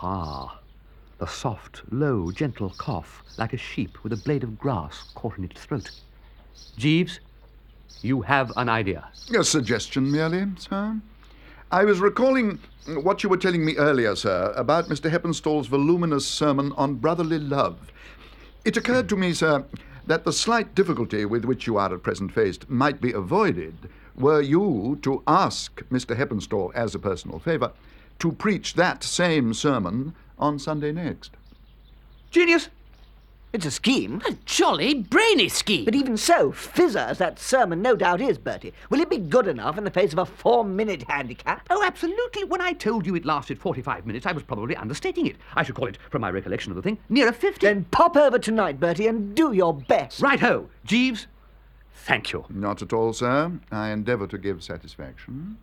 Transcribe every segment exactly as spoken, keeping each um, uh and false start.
Ah, the soft, low, gentle cough, like a sheep with a blade of grass caught in its throat. Jeeves, you have an idea. A suggestion merely, sir. I was recalling what you were telling me earlier, sir, about Mister Heppenstall's voluminous sermon on brotherly love. It occurred to me, sir, that the slight difficulty with which you are at present faced might be avoided were you to ask Mister Heppenstall, as a personal favour, to preach that same sermon on Sunday next. Genius! It's a scheme. A jolly brainy scheme. But even so, fizzer as that sermon no doubt is, Bertie, will it be good enough in the face of a four-minute handicap? Oh, absolutely. When I told you it lasted forty-five minutes, I was probably understating it. I should call it, from my recollection of the thing, nearer fifty. Then pop over tonight, Bertie, and do your best. Right-ho. Jeeves, thank you. Not at all, sir. I endeavour to give satisfaction.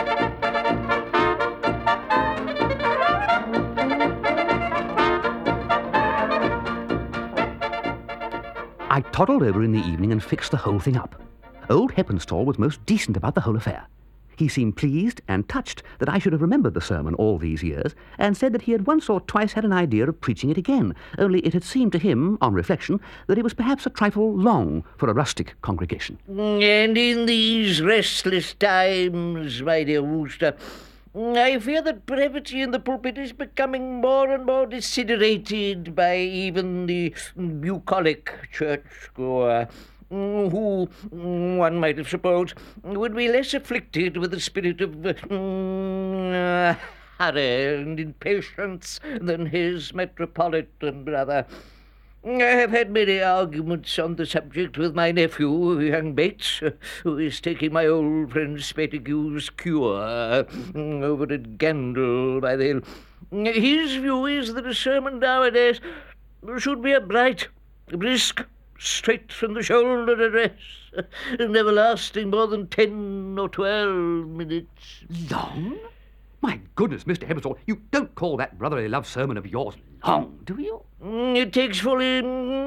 I toddled over in the evening and fixed the whole thing up. Old Heppenstall was most decent about the whole affair. He seemed pleased and touched that I should have remembered the sermon all these years, and said that he had once or twice had an idea of preaching it again, only it had seemed to him, on reflection, that it was perhaps a trifle long for a rustic congregation. And in these restless times, my dear Wooster, I fear that brevity in the pulpit is becoming more and more desiderated by even the bucolic churchgoer, who, one might have supposed, would be less afflicted with the spirit of uh, hurry and impatience than his metropolitan brother. I have had many arguments on the subject with my nephew, young Bates, who is taking my old friend Spetigue's cure over at Gandle by the hill. His view is that a sermon nowadays should be a bright, brisk, straight from the shoulder address, never lasting more than ten or twelve minutes. Long? My goodness, Mister Heppenstall, you don't call that brotherly love sermon of yours long, do you? It takes fully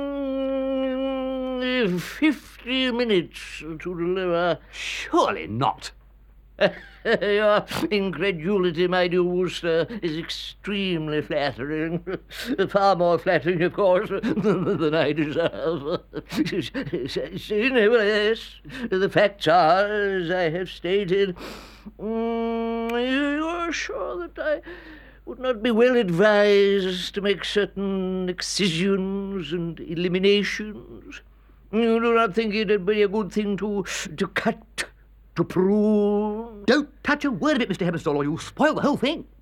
mm, fifty minutes to deliver. Surely not. Your incredulity, my dear Wooster, is extremely flattering. Far more flattering, of course, than I deserve. Nevertheless, the facts are, as I have stated. Mm, you are sure that I would not be well advised to make certain excisions and eliminations? You do not think it would be a good thing to, to cut, to prune? Don't touch a word of it, Mister Heppenstall, or you'll spoil the whole thing.